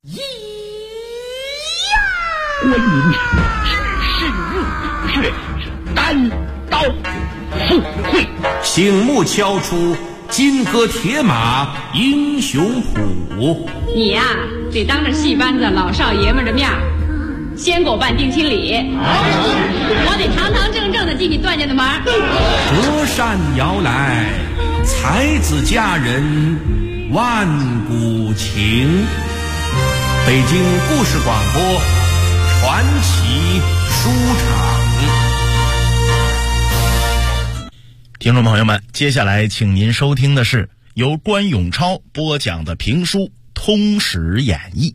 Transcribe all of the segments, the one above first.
观音只深入虎穴，单刀赴会， 醒目敲出金戈铁马英雄谱。 你呀，得当着戏班子老少爷们的面先给我办定亲礼，我得堂堂正正的进你段家的门。 隔山摇来，才子佳人万古情。北京故事广播传奇书场。 听众朋友们，接下来请您收听的是由关永超播讲的评书《通史演义》。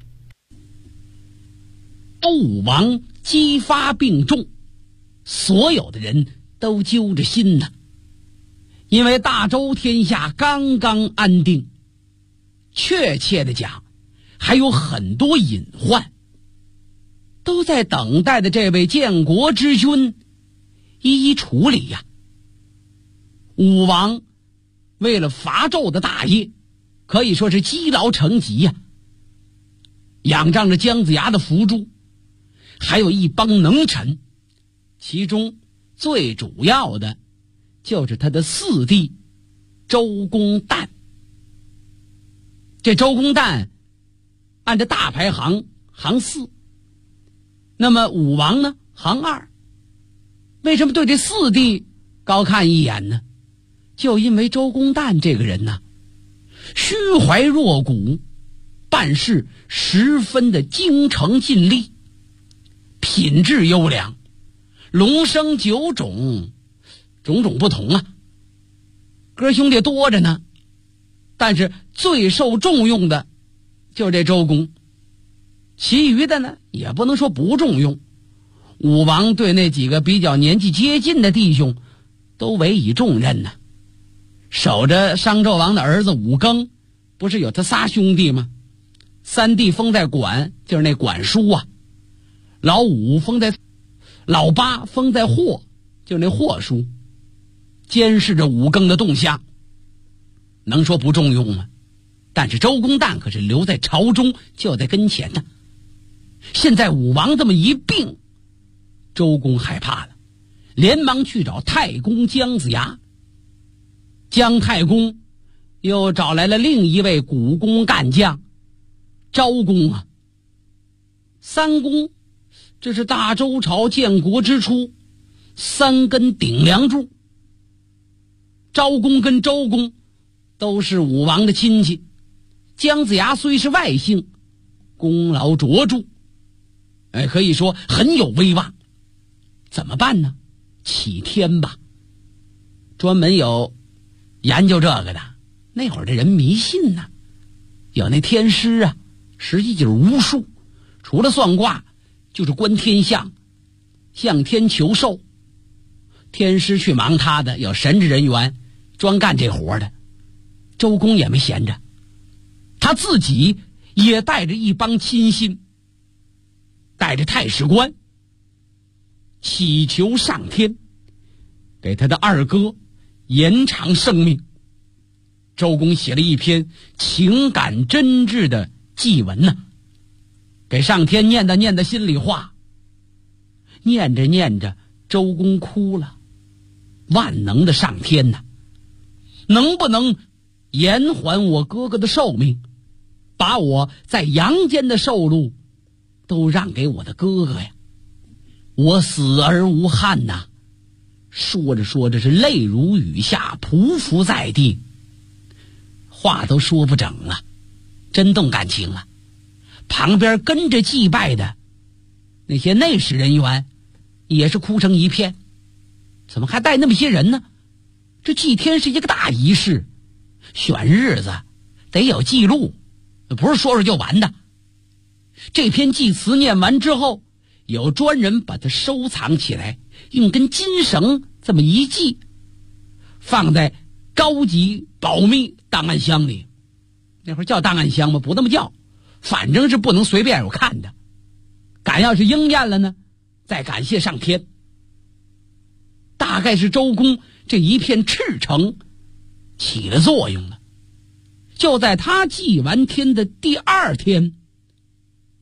周武王姬发病重，所有的人都揪着心呢，因为大周天下刚刚安定，确切的讲还有很多隐患，都在等待的这位建国之君一一处理呀。武王为了伐纣的大业，可以说是积劳成疾呀，仰仗着姜子牙的辅助，还有一帮能臣，其中最主要的就是他的四弟周公旦。这周公旦按照大排行行4，那么武王呢行2。为什么对这四弟高看一眼呢？就因为周公旦这个人呢，虚怀若谷，办事十分的精诚尽力，品质优良，龙生九种，种种不同啊。哥兄弟多着呢，但是最受重用的就是这周公，其余的呢也不能说不重用。武王对那几个比较年纪接近的弟兄都委以重任呢。守着商纣王的儿子武庚，不是有他仨兄弟吗？三弟封在管，就是那管叔啊；老五封在，老八封在霍，就是那霍叔，监视着武庚的动向，能说不重用吗？但是周公旦可是留在朝中，就在跟前呢。现在武王这么一病，周公害怕了，连忙去找太公姜子牙。姜太公又找来了另一位古公干将昭公啊。三公，这是大周朝建国之初三根顶梁柱。昭公跟周公都是武王的亲戚，姜子牙虽是外姓，功劳卓著，可以说很有威望。怎么办呢？启天吧。专门有研究这个的，那会儿的人迷信呢，有那天师啊，实际就是巫术，除了算卦就是观天象，向天求寿。天师去忙他的，有神职人员专干这活的。周公也没闲着，他自己也带着一帮亲信，带着太史官，祈求上天给他的二哥延长生命。周公写了一篇情感真挚的祭文呢，给上天念的心里话。念着念着，周公哭了。万能的上天呐，能不能延缓我哥哥的寿命，把我在阳间的寿禄都让给我的哥哥呀？我死而无憾呐。说着说着是泪如雨下，匍匐在地，话都说不整了，真动感情了。旁边跟着祭拜的那些内侍人员也是哭成一片。怎么还带那么些人呢？这祭天是一个大仪式，选日子得有记录，不是说说就完的。这篇祭词念完之后，有专人把它收藏起来，用根金绳这么一系，放在高级保密档案箱里。那会儿叫档案箱吗？不那么叫，反正是不能随便有看的。赶要是应验了呢，再感谢上天。大概是周公这一片赤诚起了作用了。就在他祭完天的第2天，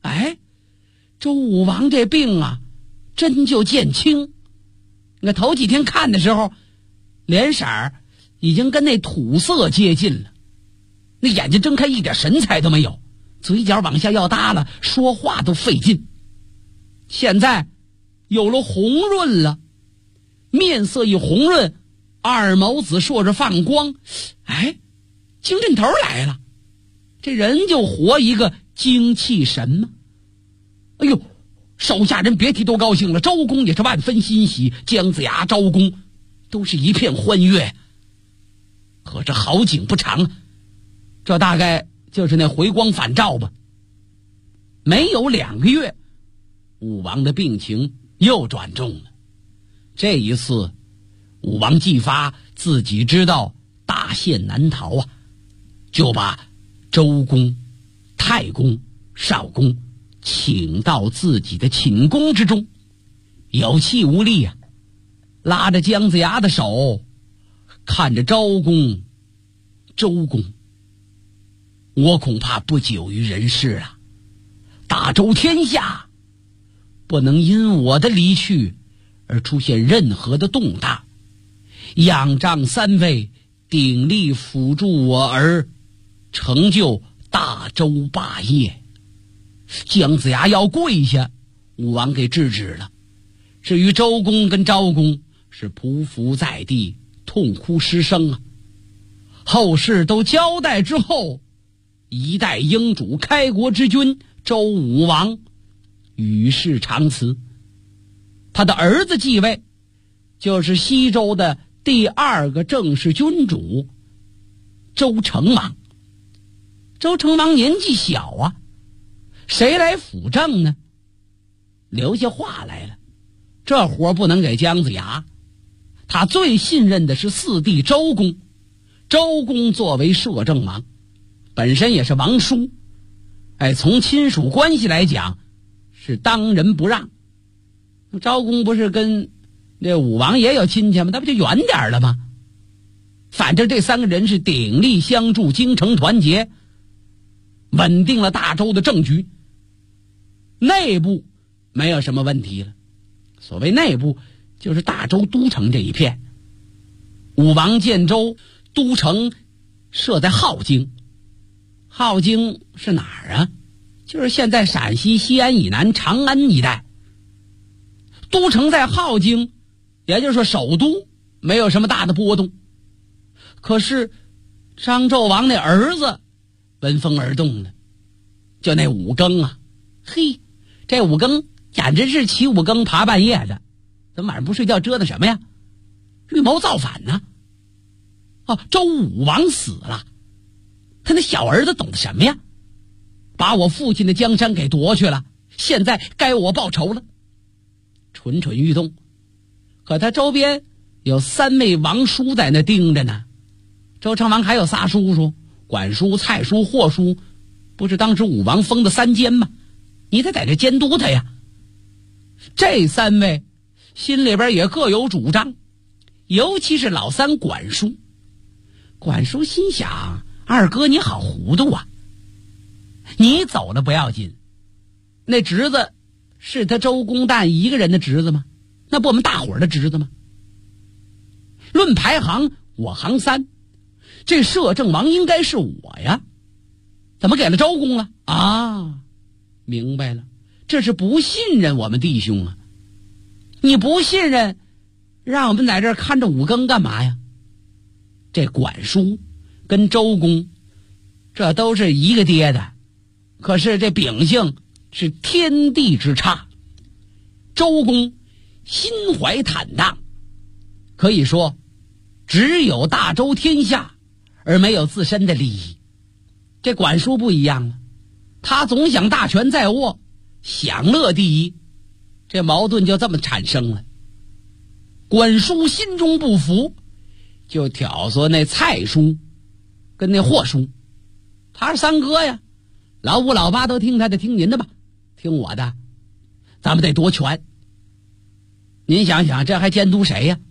哎，周武王这病啊，真就见轻。那头几天看的时候，脸色儿已经跟那土色接近了，那眼睛睁开一点神采都没有，嘴角往下要耷了，说话都费劲。现在有了红润了，面色一红润，二眸子烁着放光，哎，精神头来了，这人就活一个精气神嘛。哎呦，手下人别提多高兴了，周公也是万分欣喜，姜子牙、昭公都是一片欢悦。可这好景不长，这大概就是那回光返照吧。没有2个月，武王的病情又转重了。这一次，武王姬发自己知道大限难逃啊，就把周公、太公、少公请到自己的寝宫之中，有气无力啊，拉着姜子牙的手，看着昭公、周公，我恐怕不久于人世啊！大周天下不能因我的离去而出现任何的动荡，仰仗3位鼎力辅助我而成就大周霸业。姜子牙要跪下，武王给制止了。至于周公跟昭公是匍匐在地，痛哭失声啊。后事都交代之后，一代英主开国之君周武王与世长辞，他的儿子继位，就是西周的第2个正式君主周成王。周成王年纪小啊，谁来辅政呢？留下话来了，这活不能给姜子牙，他最信任的是4弟周公。周公作为摄政王，本身也是王叔，从亲属关系来讲是当仁不让。昭公不是跟这武王也有亲戚吗？那不就远点了吗？反正这3个人是鼎力相助，精诚团结，稳定了大周的政局，内部没有什么问题了。所谓内部，就是大周都城这一片。武王建州都城设在镐京，镐京是哪儿啊？就是现在陕西西安以南长安一带。都城在镐京，也就是说首都，没有什么大的波动。可是商纣王那儿子闻风而动了，就那5更啊，嘿，这5更简直是起5更爬半夜的，怎么晚上不睡觉折腾什么呀？预谋造反呢。周武王死了，他那小儿子懂得什么呀？把我父亲的江山给夺去了，现在该我报仇了。蠢蠢欲动，可他周边有3位王叔在那盯着呢。周成王还有仨叔叔，管叔、蔡叔、霍叔，不是当时武王封的3监吗？你得在这监督他呀。这3位心里边也各有主张，尤其是老3管叔。管叔心想，二哥你好糊涂啊，你走了不要紧，那侄子是他周公旦一个人的侄子吗？那不我们大伙儿的侄子吗？论排行，我行3，这摄政王应该是我呀，怎么给了周公了啊？明白了，这是不信任我们弟兄啊。你不信任，让我们在这儿看着5更干嘛呀？这管叔跟周公这都是一个爹的，可是这秉性是天地之差。周公心怀坦荡，可以说只有大周天下而没有自身的利益。这管叔不一样了，他总想大权在握，享乐第一，这矛盾就这么产生了。管叔心中不服，就挑唆那蔡叔跟那霍叔，他是3哥呀，老5老8都听他的，听您的吧，听我的，咱们得夺权。您想想，这还监督谁呀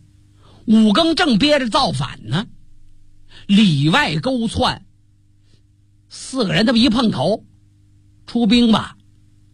？5更正憋着造反呢，里外勾窜，4个人这么一碰头，出兵吧，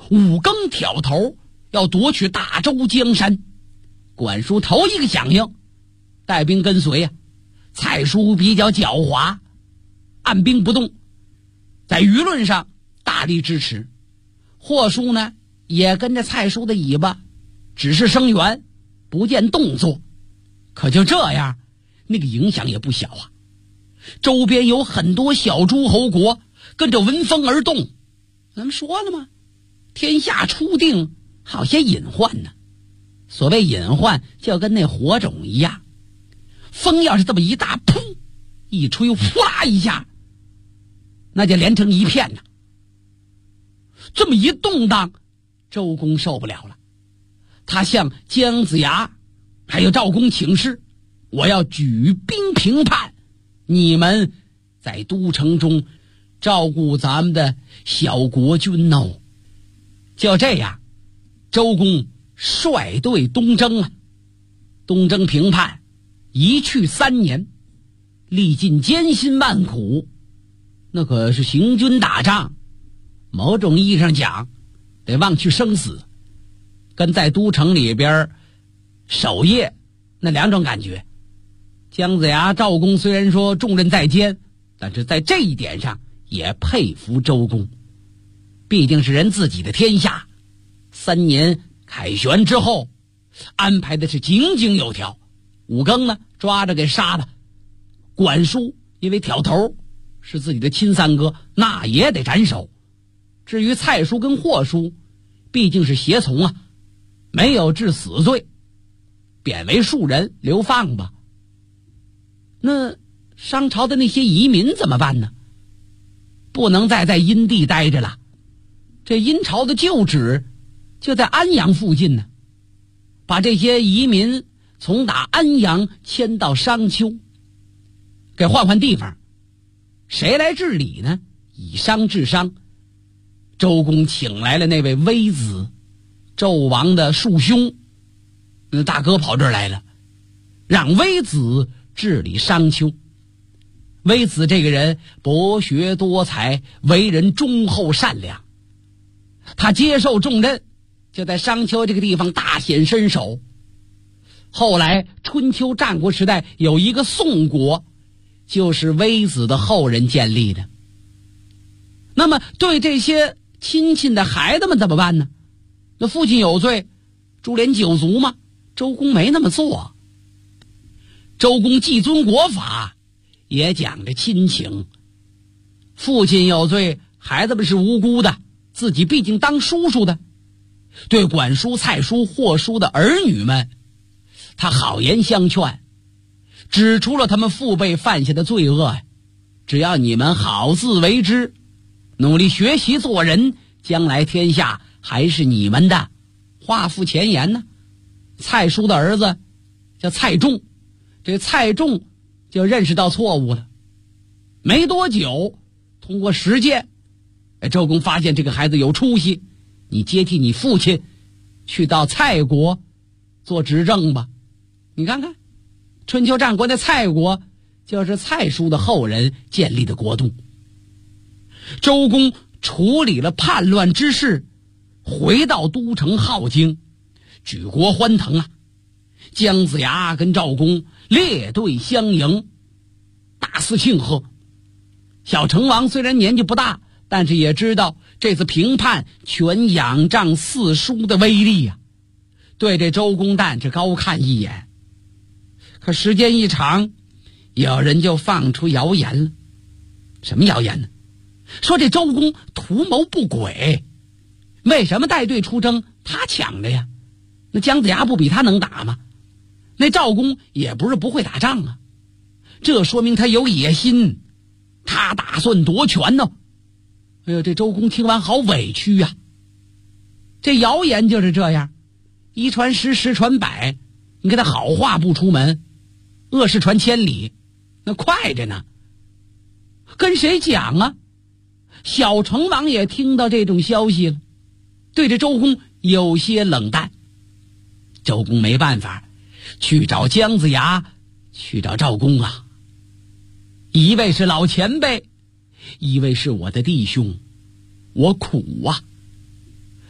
5更挑头要夺取大周江山。管叔头一个响应，带兵跟随啊。蔡叔比较狡猾，按兵不动，在舆论上大力支持。霍叔呢也跟着蔡叔的尾巴，只是声援，不见动作。可就这样，那个影响也不小啊。周边有很多小诸侯国跟着闻风而动。咱们说了吗？天下初定，好些隐患呢。所谓隐患，就跟那火种一样，风要是这么一大，噗一吹，呼啦一下，那就连成一片呢。这么一动荡，周公受不了了，他向姜子牙还有赵公请示，我要举兵平叛，你们在都城中照顾咱们的小国君哦。就这样，周公率队东征啊。东征平叛一去3年，历尽艰辛万苦，那可是行军打仗，某种意义上讲得忘去生死，跟在都城里边守夜那2种感觉。姜子牙赵公虽然说重任在肩，但是在这一点上也佩服周公，毕竟是人自己的天下。3年凯旋之后，安排的是井井有条。5更呢抓着给杀了，管叔因为挑头是自己的亲三哥，那也得斩首。至于蔡叔跟霍叔，毕竟是胁从啊，没有治死罪，贬为庶人流放吧。那商朝的那些移民怎么办呢？不能再在殷地待着了，这殷朝的旧址就在安阳附近呢，把这些移民从打安阳迁到商丘，给换换地方。谁来治理呢？以商治商。周公请来了那位微子，纣王的庶兄，大哥跑这儿来了，让微子治理商丘。微子这个人博学多才，为人忠厚善良，他接受重任，就在商丘这个地方大显身手。后来春秋战国时代有一个宋国，就是微子的后人建立的。那么对这些亲戚的孩子们怎么办呢？那父亲有罪，株连九族吗？周公没那么做。周公既遵国法，也讲着亲情。父亲有罪，孩子们是无辜的，自己毕竟当叔叔的。对管叔、蔡叔、霍叔的儿女们，他好言相劝，指出了他们父辈犯下的罪恶呀。只要你们好自为之，努力学习做人，将来天下还是你们的。话附前言呢。蔡叔的儿子叫蔡仲，这蔡仲就认识到错误了。没多久，通过实践，周公发现这个孩子有出息，你接替你父亲去到蔡国做执政吧。你看看春秋战国的蔡国，就是蔡叔的后人建立的国度。周公处理了叛乱之事，回到都城镐京，举国欢腾啊。姜子牙跟赵公列队相迎，大肆庆贺。小成王虽然年纪不大，但是也知道这次平叛全仰仗四叔的威力呀，对这周公旦是高看一眼。可时间一长，有人就放出谣言了。什么谣言呢？说这周公图谋不轨，为什么带队出征他抢的呀？那姜子牙不比他能打吗？那赵公也不是不会打仗啊，这说明他有野心，他打算夺权呢。哎呦，这周公听完好委屈呀。这谣言就是这样，一传十，十传百，你给他好话不出门，恶事传千里，那快着呢。跟谁讲啊？小成王也听到这种消息了，对着周公有些冷淡。周公没办法，去找姜子牙，去找赵公啊。一位是老前辈，一位是我的弟兄，我苦啊。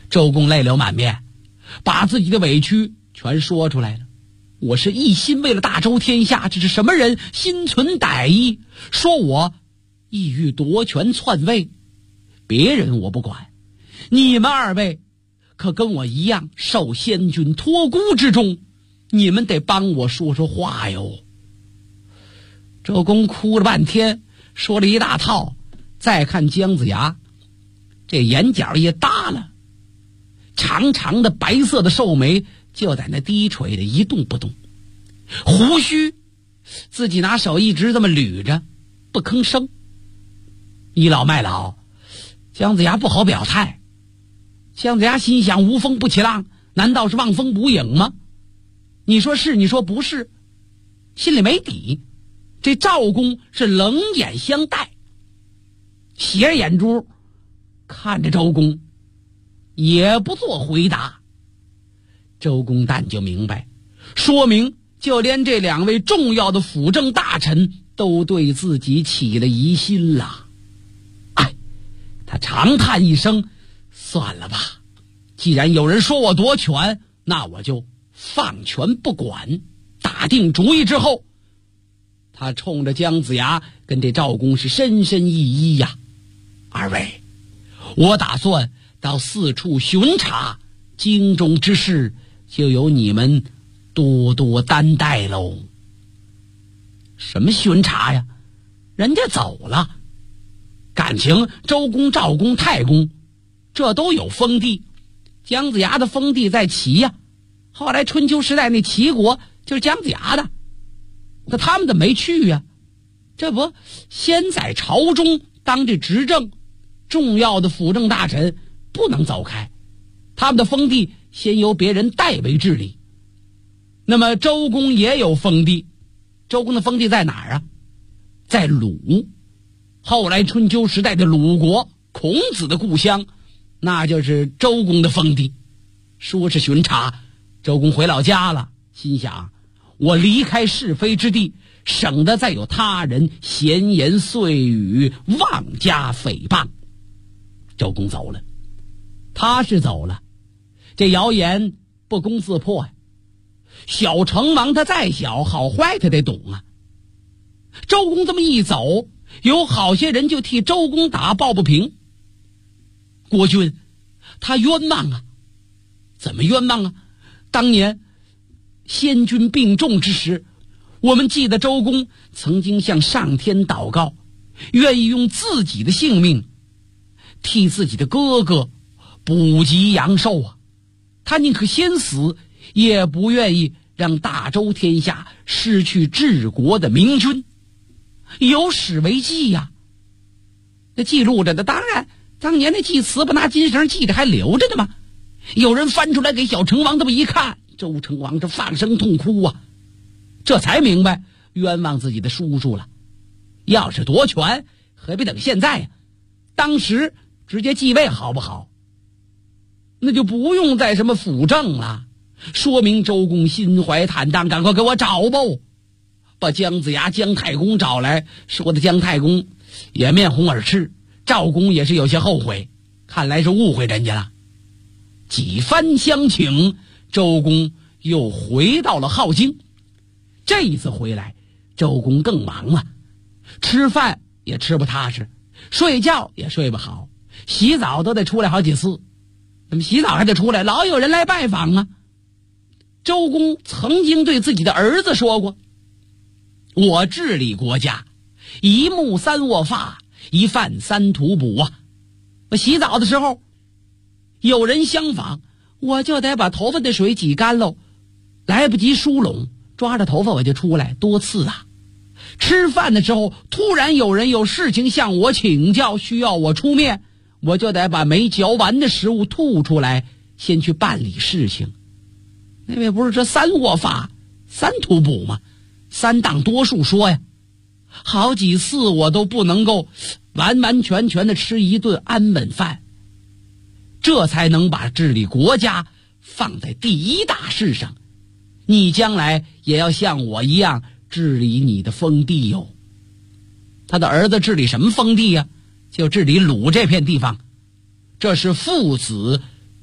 周公泪流满面，把自己的委屈全说出来了。我是一心为了大周天下，这是什么人心存歹意，说我意欲夺权篡位？别人我不管，你们二位可跟我一样受先君托孤之重，你们得帮我说说话哟。周公哭了半天，说了一大套，再看姜子牙，这眼角也耷了，长长的白色的寿眉就在那低垂的一动不动，胡须自己拿手一直这么捋着，不吭声。倚老卖老，姜子牙不好表态。姜子牙心想，无风不起浪，难道是望风捕影吗？你说是，你说不是，心里没底。这赵公是冷眼相待，斜着眼珠看着周公，也不做回答。周公旦就明白，说明就连这两位重要的辅政大臣都对自己起了疑心了。哎，他长叹一声，算了吧，既然有人说我夺权，那我就放权不管。打定主意之后，他冲着姜子牙跟这赵公是深深一揖呀，二位，我打算到四处巡查，京中之事就由你们多多担待喽。什么巡查呀？人家走了，感情周公、赵公、太公这都有封地，姜子牙的封地在齐呀，后来春秋时代那齐国就是姜子牙的，那他们怎么没去呀？这不先在朝中当这执政，重要的辅政大臣不能走开，他们的封地先由别人代为治理。那么周公也有封地，周公的封地在哪儿啊？在鲁，后来春秋时代的鲁国，孔子的故乡，那就是周公的封地。说是巡查，周公回老家了，心想，我离开是非之地，省得再有他人闲言碎语，妄加诽谤。周公走了，他是走了，这谣言不攻自破呀。小成王他再小，好坏他得懂啊。周公这么一走，有好些人就替周公打抱不平。国君他冤枉啊！怎么冤枉啊？当年先君病重之时，我们记得周公曾经向上天祷告，愿意用自己的性命替自己的哥哥补给阳寿啊。他宁可先死，也不愿意让大周天下失去治国的明君。有史为记呀，那记录着的，当然当年那祭词不拿金绳系着还留着的吗？有人翻出来给小成王这么一看，周成王这放声痛哭啊，这才明白冤枉自己的叔叔了。要是夺权，何必等现在呀？当时直接继位好不好？那就不用再什么辅政了。说明周公心怀坦荡，赶快给我找吧！把姜子牙、姜太公找来，说的姜太公也面红耳赤，赵公也是有些后悔，看来是误会人家了。几番相请，周公又回到了镐京。这一次回来，周公更忙了，吃饭也吃不踏实，睡觉也睡不好，洗澡都得出来好几次。怎么洗澡还得出来？老有人来拜访啊。周公曾经对自己的儿子说过，我治理国家，一木三卧发，一饭三吐哺啊。我洗澡的时候有人相访，我就得把头发的水挤干喽，来不及梳拢，抓着头发我就出来，多次啊。吃饭的时候突然有人有事情向我请教，需要我出面，我就得把没嚼完的食物吐出来，先去办理事情。那位不是这三卧发三吐哺吗？三当多数说呀，好几次我都不能够完完全全的吃一顿安稳饭，这才能把治理国家放在第一大事上。你将来也要像我一样治理你的封地哟。他的儿子治理什么封地呀？就治理鲁这片地方，这是父子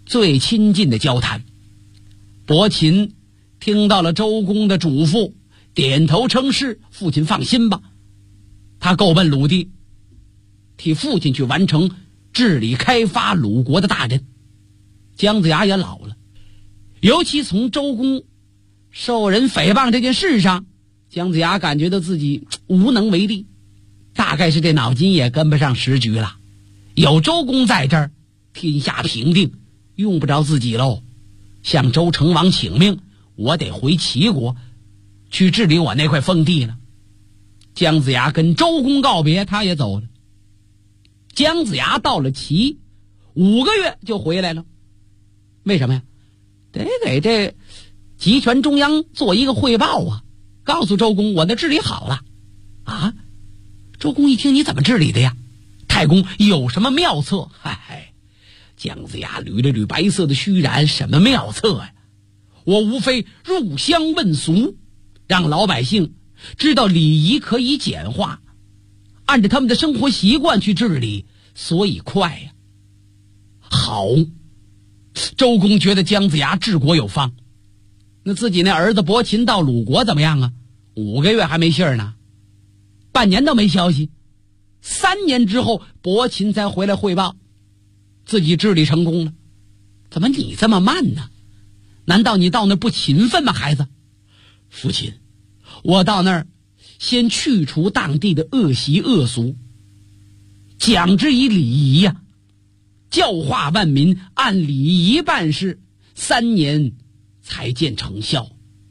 最亲近的交谈。伯禽听到了周公的嘱咐，点头称是。父亲放心吧。他够奔鲁地，替父亲去完成治理开发鲁国的大任。姜子牙也老了，尤其从周公受人诽谤这件事上，姜子牙感觉到自己无能为力，大概是这脑筋也跟不上时局了。有周公在这儿，天下平定，用不着自己喽。向周成王请命，我得回齐国去治理我那块封地了。姜子牙跟周公告别，他也走了。姜子牙到了齐5个月就回来了。为什么呀？得给这集权中央做一个汇报啊，告诉周公我的治理好了啊。周公一听，你怎么治理的呀？太公有什么妙策？嗨，姜子牙捋了捋白色的须髯，什么妙策呀？我无非入乡问俗，让老百姓知道礼仪可以简化，按照他们的生活习惯去治理，所以快呀。好，周公觉得姜子牙治国有方。那自己那儿子伯禽到鲁国怎么样啊？5个月还没信儿呢，半年都没消息。3年之后，伯禽才回来汇报，自己治理成功了。怎么你这么慢呢？难道你到那儿不勤奋吗，孩子？父亲，我到那儿先去除当地的恶习恶俗，讲之以礼仪呀，教化万民，按礼仪办事，3年才见成效。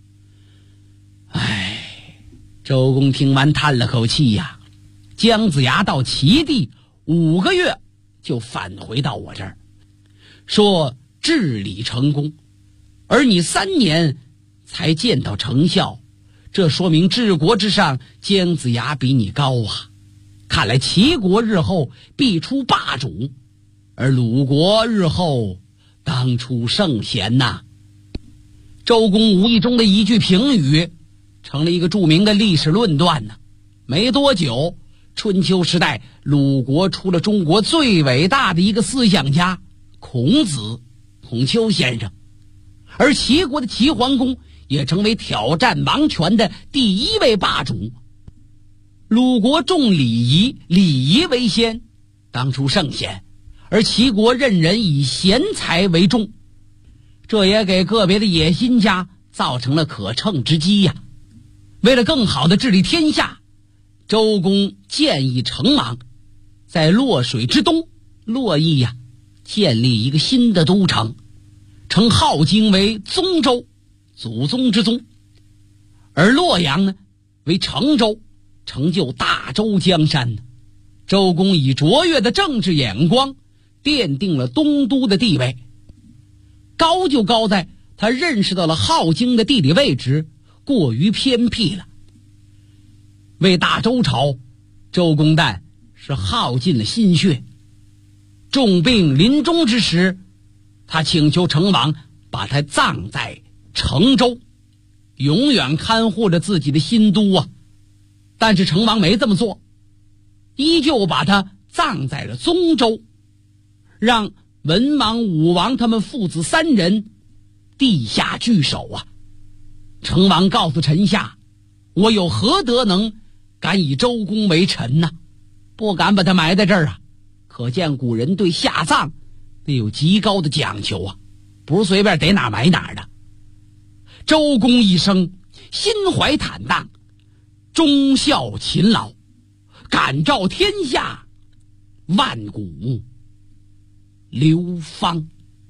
哎，周公听完叹了口气呀。姜子牙到齐地5个月就返回到我这儿，说治理成功，而你3年才见到成效，这说明治国之上姜子牙比你高啊。看来齐国日后必出霸主，而鲁国日后当出圣贤呐。周公无意中的一句评语成了一个著名的历史论断呢。没多久，春秋时代鲁国出了中国最伟大的一个思想家孔子，孔丘先生，而齐国的齐桓公也成为挑战王权的第1位霸主。鲁国重礼仪，礼仪为先，当出圣贤，而齐国任人以贤才为重，这也给个别的野心家造成了可乘之机呀。为了更好的治理天下，周公建议成王在洛水之东洛邑呀，建立一个新的都城，称镐京为宗周，祖宗之宗，而洛阳呢为成周，成就大周江山。周公以卓越的政治眼光奠定了东都的地位，高就高在他认识到了镐京的地理位置过于偏僻了。为大周朝，周公旦是耗尽了心血。重病临终之时，他请求成王把他葬在成州，永远看护着自己的新都啊。但是成王没这么做，依旧把他葬在了宗州，让文王、武王他们父子3人地下聚守啊。成王告诉臣下，我有何德能敢以周公为臣呢？不敢把他埋在这儿啊。可见古人对下葬那有极高的讲究啊，不是随便逮哪埋哪的。周公一生心怀坦荡，忠孝勤劳，感召天下，万古流芳。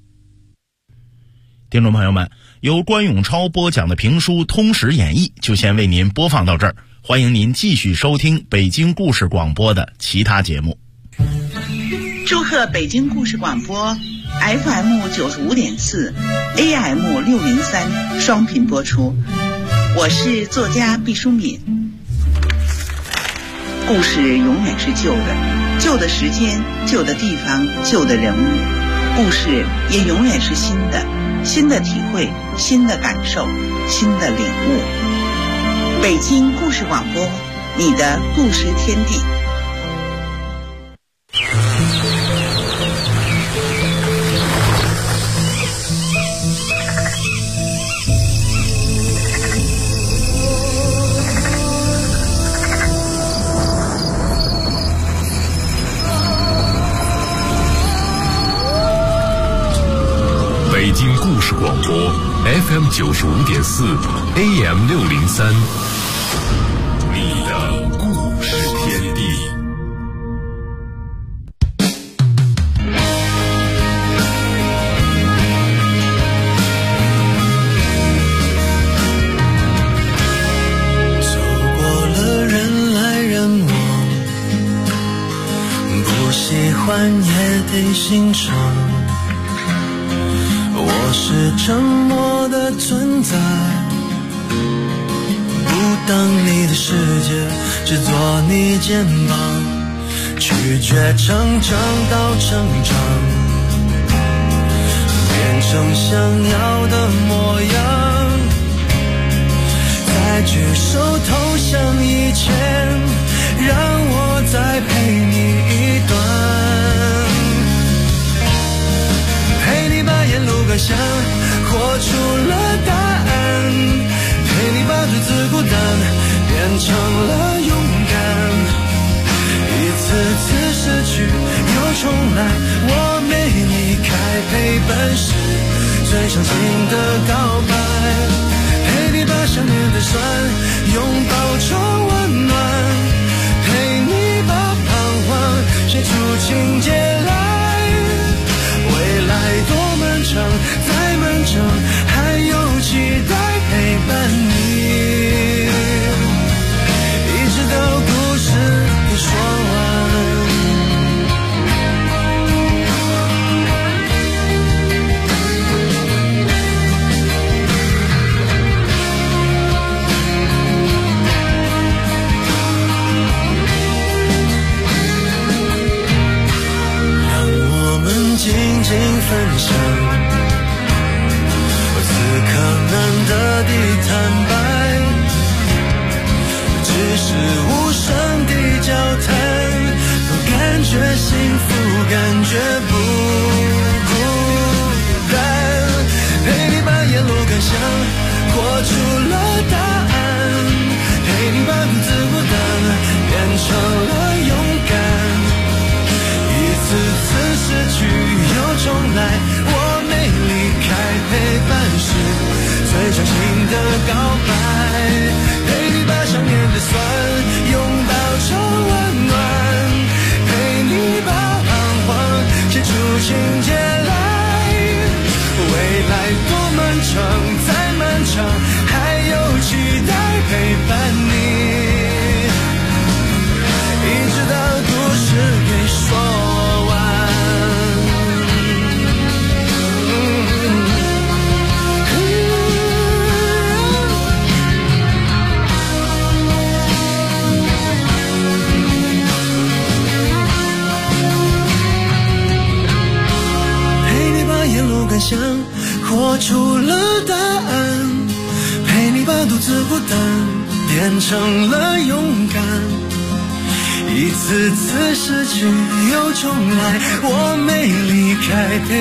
听众朋友们，由关永超播讲的评书《通史演义》就先为您播放到这儿，欢迎您继续收听北京故事广播的其他节目。 祝贺北京故事广播 FM 95.4 AM 603双频播出，我是作家毕淑敏。故事永远是旧的，旧的时间，旧的地方，旧的人物，故事也永远是新的，新的体会，新的感受，新的领悟。北京故事广播，你的故事天地。 故事广播 FM 95.4 AM 603，你的故事天地。 走过了人来人往，不喜欢也得欣赏。我是沉默的存在，不当你的世界，只做你肩膀，拒绝成长到成长，变成想要的模样，在举手投降以前，让我再陪你一段，陪你把沿路感想活出了答案，陪你把独自孤单变成了勇敢，一次次失去又重来，我没离开，陪伴是最伤心的告白，陪你把想念的酸拥抱成温暖，陪你把彷徨写出情节来，未来多漫长，再漫长还有期待陪伴你，一直到故事给说完。静静分享，此刻难得的坦白，只是无声的交谈，都感觉幸福，感觉不孤单，陪你把沿路感想活出了答案，陪你把独自孤单变成了勇敢，一次次失去又重来，我没离开，陪伴是最伤心的告白，陪你把想念的酸拥抱成温暖，陪你把彷徨写出情节来，未来多漫长，再漫长还有期待陪伴你，一直到故事给说完。感想活出了答案，陪你把独自孤单变成了勇敢，一次次失去又重来，我没离开。